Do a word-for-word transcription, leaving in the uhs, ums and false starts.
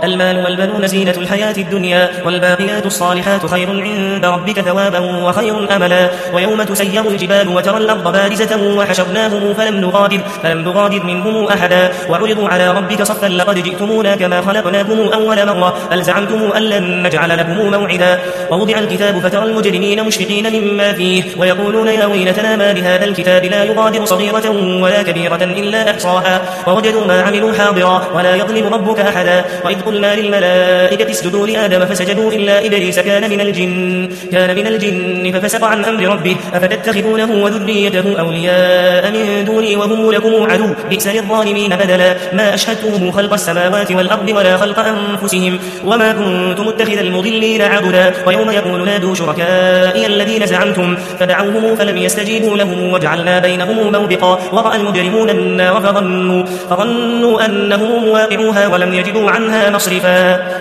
المال والبنون زينة الحياة الدنيا والباقيات الصالحات خير عند ربك ثوابا وخير أملا ويوم تسير الجبال وترى الأرض بارزة وحشرناهم فلم نغادر, فلم نغادر منهم أحدا وعرضوا على ربك صفا لقد جئتمونا كما خلقناكم أول مرة بل زعمتم أن لن نجعل لكم موعدا ووضع الكتاب فترى المجرمين مشفقين مما فيه ويقولون يا ويلتنا ما لهذا الكتاب لا يغادر صغيرة ولا كبيرة إلا أحصاها ووجدوا ما عملوا حاضرا ولا يظلم ربك أحدا وإذ قلنا للملائكة اسجدوا لآدم فسجدوا إلا إبليس كان من الجن كان من الجن ففسق عن أمر ربه أفتتخذونه وذريته أولياء من دوني وهم لكم عدو بئس للظالمين بدلا ما أشهدتهم خلق السماوات والأرض ولا خلق أنفسهم وما كنت متخذ المضلين عبدا ويوم يقول نادوا شركائي الذين زعمتم فدعوهم فلم يستجيبوا لهم وجعلنا بينهم موبقا ورأى المجرمون النار فظنوا, فظنوا أنهم واقعوها ولم يجدوا عنها مصرفا